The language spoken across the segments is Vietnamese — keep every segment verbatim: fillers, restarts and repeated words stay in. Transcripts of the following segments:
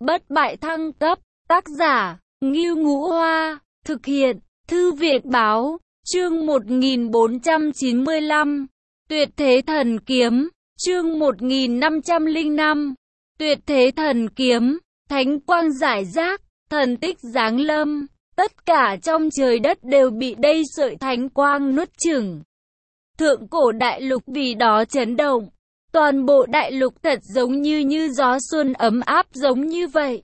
Bất bại thăng cấp, tác giả, Ngưu Ngũ Hoa, thực hiện, Thư viện Báo, chương một nghìn bốn trăm chín mươi lăm, Tuyệt Thế Thần Kiếm, chương một nghìn năm trăm lẻ năm, Tuyệt Thế Thần Kiếm, Thánh Quang Giải Rác, thần tích giáng lâm, tất cả trong trời đất đều bị đây sợi thánh quang nuốt chửng. Thượng cổ đại lục vì đó chấn động, toàn bộ đại lục thật giống như như gió xuân ấm áp giống như vậy.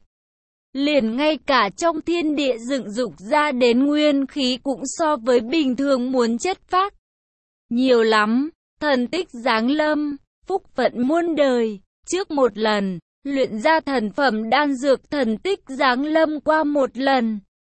Liền ngay cả trong thiên địa dựng dục ra đến nguyên khí cũng so với bình thường muốn chất phác. Nhiều lắm, thần tích giáng lâm, phúc phận muôn đời, trước một lần, luyện ra thần phẩm đan dược thần tích giáng lâm qua một lần.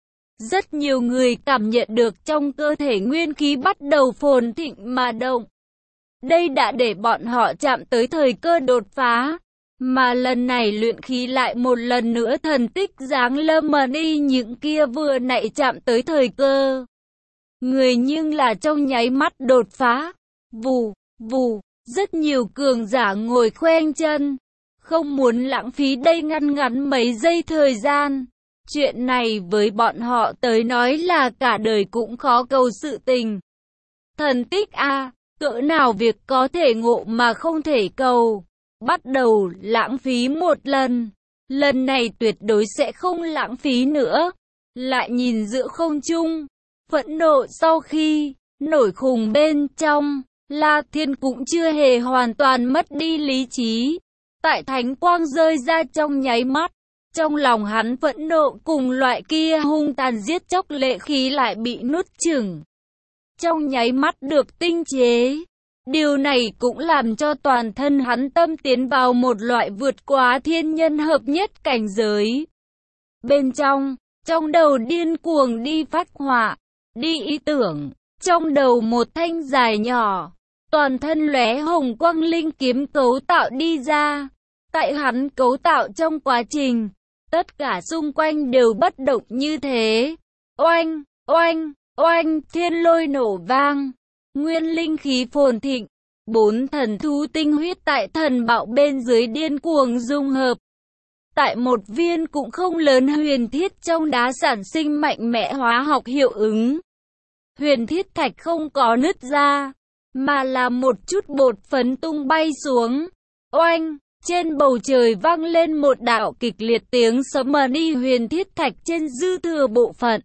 Rất nhiều người cảm nhận được trong cơ thể nguyên khí bắt đầu phồn thịnh mà động. Đây đã để bọn họ chạm tới thời cơ đột phá. Mà lần này luyện khí lại một lần nữa thần tích giáng lâm mà đi những kia vừa nãy chạm tới thời cơ. Người nhưng là trong nháy mắt đột phá. Vù, vù, rất nhiều cường giả ngồi khoanh chân. Không muốn lãng phí đây ngăn ngắn mấy giây thời gian. Chuyện này với bọn họ tới nói là cả đời cũng khó cầu sự tình. Thần tích a, cỡ nào việc có thể ngộ mà không thể cầu. Bắt đầu lãng phí một lần. Lần này tuyệt đối sẽ không lãng phí nữa. Lại nhìn giữa không trung. Phẫn nộ sau khi nổi khùng bên trong. La Thiên cũng chưa hề hoàn toàn mất đi lý trí. Tại thánh quang rơi ra trong nháy mắt. Trong lòng hắn phẫn nộ cùng loại kia hung tàn giết chóc lệ khí lại bị nuốt chửng. Trong nháy mắt được tinh chế. Điều này cũng làm cho toàn thân hắn tâm tiến vào một loại vượt quá thiên nhân hợp nhất cảnh giới. Bên trong, trong đầu điên cuồng đi phát họa, đi ý tưởng, trong đầu một thanh dài nhỏ, toàn thân lóe hồng quang linh kiếm cấu tạo đi ra. Tại hắn cấu tạo trong quá trình, tất cả xung quanh đều bất động như thế. Oanh, oanh, oanh, thiên lôi nổ vang. Nguyên linh khí phồn thịnh, bốn thần thú tinh huyết tại thần bạo bên dưới điên cuồng dung hợp. Tại một viên cũng không lớn huyền thiết trong đá sản sinh mạnh mẽ hóa học hiệu ứng. Huyền thiết thạch không có nứt ra, mà là một chút bột phấn tung bay xuống. Oanh, trên bầu trời vang lên một đạo kịch liệt tiếng sấm mà đi huyền thiết thạch trên dư thừa bộ phận.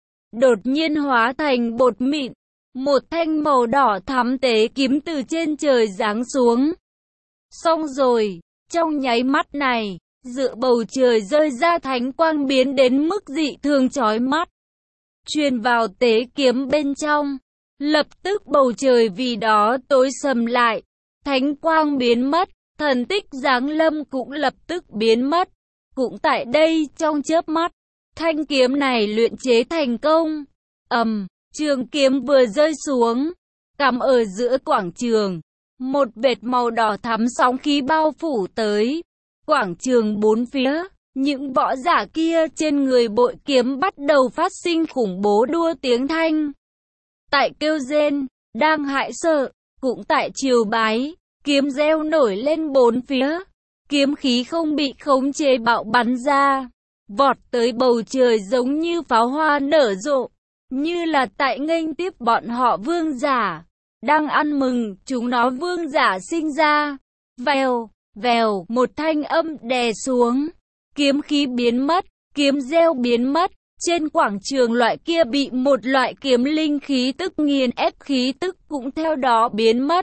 Đột nhiên hóa thành bột mịn. Một thanh màu đỏ thắm tế kiếm từ trên trời giáng xuống. Xong rồi, trong nháy mắt này, giữa bầu trời rơi ra thánh quang biến đến mức dị thường chói mắt. Truyền vào tế kiếm bên trong, lập tức bầu trời vì đó tối sầm lại. Thánh quang biến mất, thần tích giáng lâm cũng lập tức biến mất. Cũng tại đây trong chớp mắt, thanh kiếm này luyện chế thành công. Ầm. Trường kiếm vừa rơi xuống, cắm ở giữa quảng trường, một vệt màu đỏ thắm sóng khí bao phủ tới. Quảng trường bốn phía, những võ giả kia trên người bội kiếm bắt đầu phát sinh khủng bố đua tiếng thanh. Tại kêu rên, đang hãi sợ, cũng tại triều bái, kiếm reo nổi lên bốn phía. Kiếm khí không bị khống chế bạo bắn ra, vọt tới bầu trời giống như pháo hoa nở rộ. Như là tại nghênh tiếp bọn họ vương giả, đang ăn mừng chúng nó vương giả sinh ra. Vèo, vèo, một thanh âm đè xuống, kiếm khí biến mất, kiếm reo biến mất. Trên quảng trường loại kia bị một loại kiếm linh khí tức nghiền ép khí tức cũng theo đó biến mất.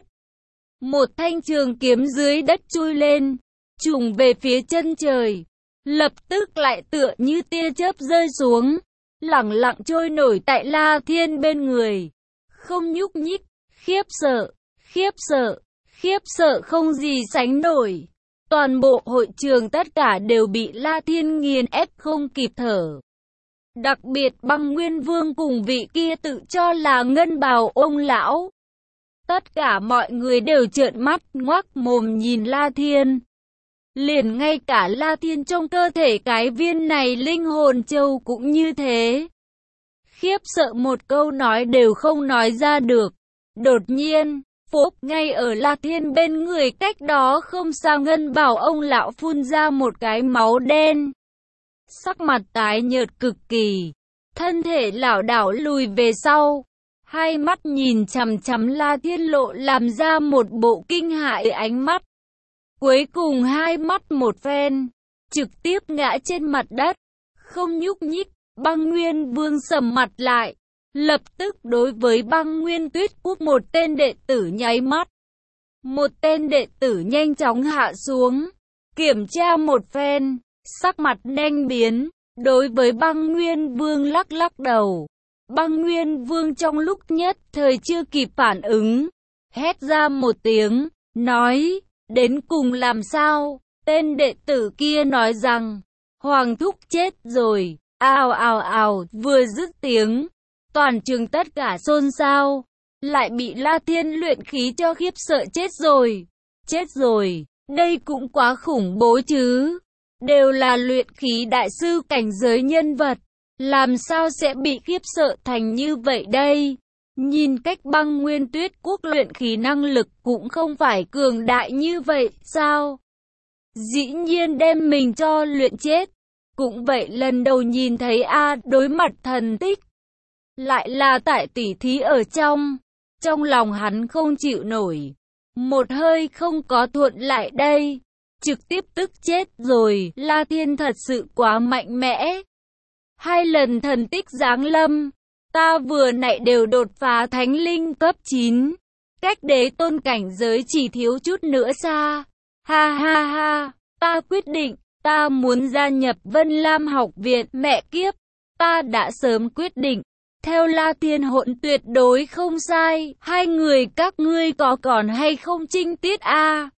Một thanh trường kiếm dưới đất chui lên, trùng về phía chân trời, lập tức lại tựa như tia chớp rơi xuống. Lẳng lặng trôi nổi tại La Thiên bên người, không nhúc nhích, khiếp sợ, khiếp sợ, khiếp sợ không gì sánh nổi. Toàn bộ hội trường tất cả đều bị La Thiên nghiền ép không kịp thở. Đặc biệt Băng Nguyên Vương cùng vị kia tự cho là ngân bào ông lão. Tất cả mọi người đều trợn mắt ngoác mồm nhìn La Thiên. Liền ngay cả La Thiên trong cơ thể cái viên này linh hồn châu cũng như thế. Khiếp sợ một câu nói đều không nói ra được. Đột nhiên, phốp ngay ở La Thiên bên người cách đó không xa ngân bảo ông lão phun ra một cái máu đen. sắc mặt tái nhợt cực kỳ, thân thể lảo đảo lùi về sau, hai mắt nhìn chằm chằm La Thiên Lộ làm ra một bộ kinh hãi ánh mắt. Cuối cùng hai mắt một phen, trực tiếp ngã trên mặt đất, không nhúc nhích. Băng Nguyên Vương sầm mặt lại, lập tức đối với Băng Nguyên Tuyết Quốc một tên đệ tử nháy mắt. Một tên đệ tử nhanh chóng hạ xuống, kiểm tra một phen, sắc mặt nhanh biến, đối với Băng Nguyên Vương lắc lắc đầu. Băng Nguyên Vương trong lúc nhất thời chưa kịp phản ứng, hét ra một tiếng, nói, đến cùng làm sao? Tên đệ tử kia nói rằng, Hoàng thúc chết rồi. Ào ào ào, vừa dứt tiếng, toàn trường tất cả xôn xao, lại bị La Thiên luyện khí cho khiếp sợ chết rồi. Chết rồi, đây cũng quá khủng bố chứ. Đều là luyện khí đại sư cảnh giới nhân vật, làm sao sẽ bị khiếp sợ thành như vậy đây? Nhìn cách Băng Nguyên Tuyết Quốc luyện khí năng lực cũng không phải cường đại như vậy, sao? Dĩ nhiên đem mình cho luyện chết. Cũng vậy lần đầu nhìn thấy A đối mặt thần tích. Lại là tại tỉ thí ở trong. Trong lòng hắn không chịu nổi. Một hơi không có thuận lại đây. Trực tiếp tức chết rồi. La Thiên thật sự quá mạnh mẽ. Hai lần thần tích giáng lâm. Ta vừa nãy đều đột phá thánh linh cấp chín. Cách đế tôn cảnh giới chỉ thiếu chút nữa xa. Ha ha ha. Ta quyết định. Ta muốn gia nhập Vân Lam học viện, mẹ kiếp. Ta đã sớm quyết định. Theo La Thiên hỗn tuyệt đối không sai. Hai người các ngươi có còn hay không trinh tiết a? À?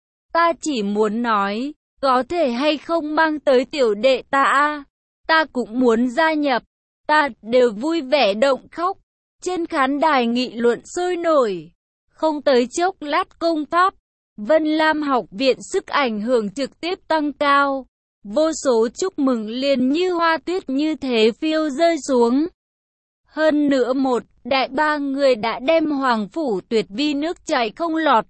Ta chỉ muốn nói, có thể hay không mang tới tiểu đệ ta a? À? Ta cũng muốn gia nhập. Ta đều vui vẻ động khóc. Trên khán đài nghị luận sôi nổi. Không tới chốc lát công pháp. Vân Lam học viện sức ảnh hưởng trực tiếp tăng cao. Vô số chúc mừng liền như hoa tuyết như thế phiêu rơi xuống. Hơn nữa một, đại ba người đã đem Hoàng Phủ Tuyệt Vi nước chảy không lọt.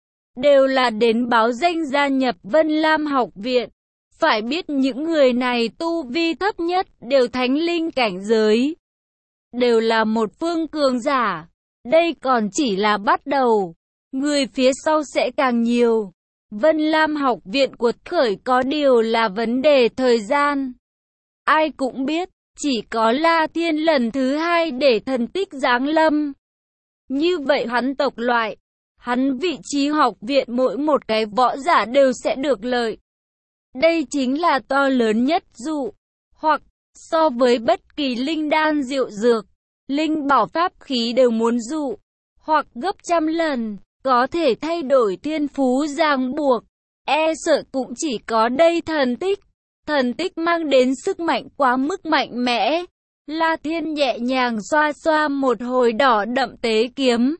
Đều là đến báo danh gia nhập Vân Lam học viện. Phải biết những người này tu vi thấp nhất đều thánh linh cảnh giới. Đều là một phương cường giả. Đây còn chỉ là bắt đầu. Người phía sau sẽ càng nhiều. Vân Lam học viện cuột khởi có điều là vấn đề thời gian. Ai cũng biết, chỉ có La Thiên lần thứ hai để thần tích giáng lâm. Như vậy hắn tộc loại, hắn vị trí học viện mỗi một cái võ giả đều sẽ được lợi. Đây chính là to lớn nhất dụ, hoặc so với bất kỳ linh đan diệu dược, linh bảo pháp khí đều muốn dụ, hoặc gấp trăm lần. Có thể thay đổi thiên phú ràng buộc, e sợ cũng chỉ có đây thần tích. Thần tích mang đến sức mạnh quá mức mạnh mẽ. La Thiên nhẹ nhàng xoa xoa một hồi đỏ đậm tế kiếm.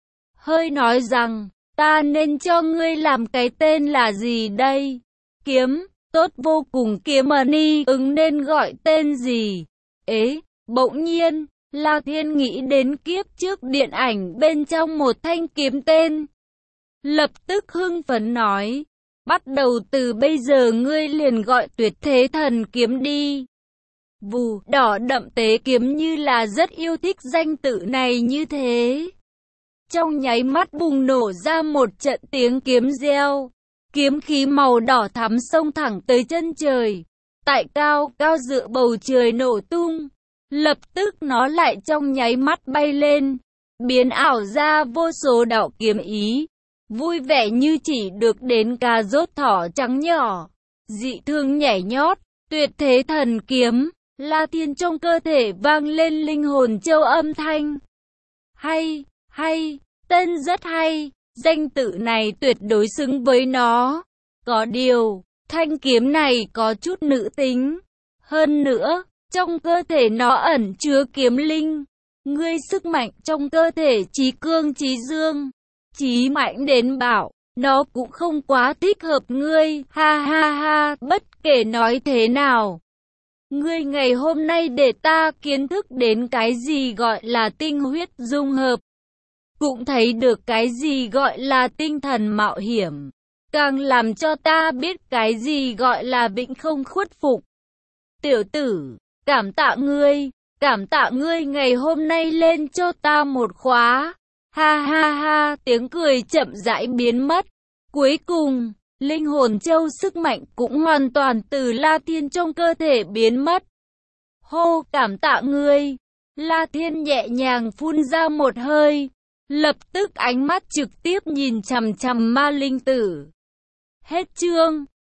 Hơi nói rằng, ta nên cho ngươi làm cái tên là gì đây? Kiếm, tốt vô cùng kiếm ni, ứng nên gọi tên gì? Ế, bỗng nhiên. La Thiên nghĩ đến kiếp trước điện ảnh bên trong một thanh kiếm tên. Lập tức hưng phấn nói, bắt đầu từ bây giờ ngươi liền gọi tuyệt thế thần kiếm đi. Vù, đỏ đậm tế kiếm như là rất yêu thích danh tự này như thế. Trong nháy mắt bùng nổ ra một trận tiếng kiếm reo. Kiếm khí màu đỏ thắm xông thẳng tới chân trời. Tại cao cao giữa bầu trời nổ tung. Lập tức nó lại trong nháy mắt bay lên, biến ảo ra vô số đạo kiếm ý, vui vẻ như chỉ được đến cà rốt thỏ trắng nhỏ, dị thương nhảy nhót, tuyệt thế thần kiếm. La Thiên trong cơ thể vang lên linh hồn châu âm thanh. Hay, hay, tên rất hay, danh tự này tuyệt đối xứng với nó. Có điều, thanh kiếm này có chút nữ tính. Hơn nữa, trong cơ thể nó ẩn chứa kiếm linh. Ngươi sức mạnh trong cơ thể chí cương chí dương, chí mạnh đến bảo, nó cũng không quá thích hợp ngươi. Ha ha ha, bất kể nói thế nào. Ngươi ngày hôm nay để ta kiến thức đến cái gì gọi là tinh huyết dung hợp. Cũng thấy được cái gì gọi là tinh thần mạo hiểm. Càng làm cho ta biết cái gì gọi là vĩnh không khuất phục. Tiểu tử, cảm tạ ngươi, cảm tạ ngươi ngày hôm nay lên cho ta một khóa. Ha ha ha, tiếng cười chậm rãi biến mất. Cuối cùng, linh hồn châu sức mạnh cũng hoàn toàn từ La Thiên trong cơ thể biến mất. Hô, cảm tạ ngươi. La Thiên nhẹ nhàng phun ra một hơi, lập tức ánh mắt trực tiếp nhìn chằm chằm ma linh tử. Hết chương.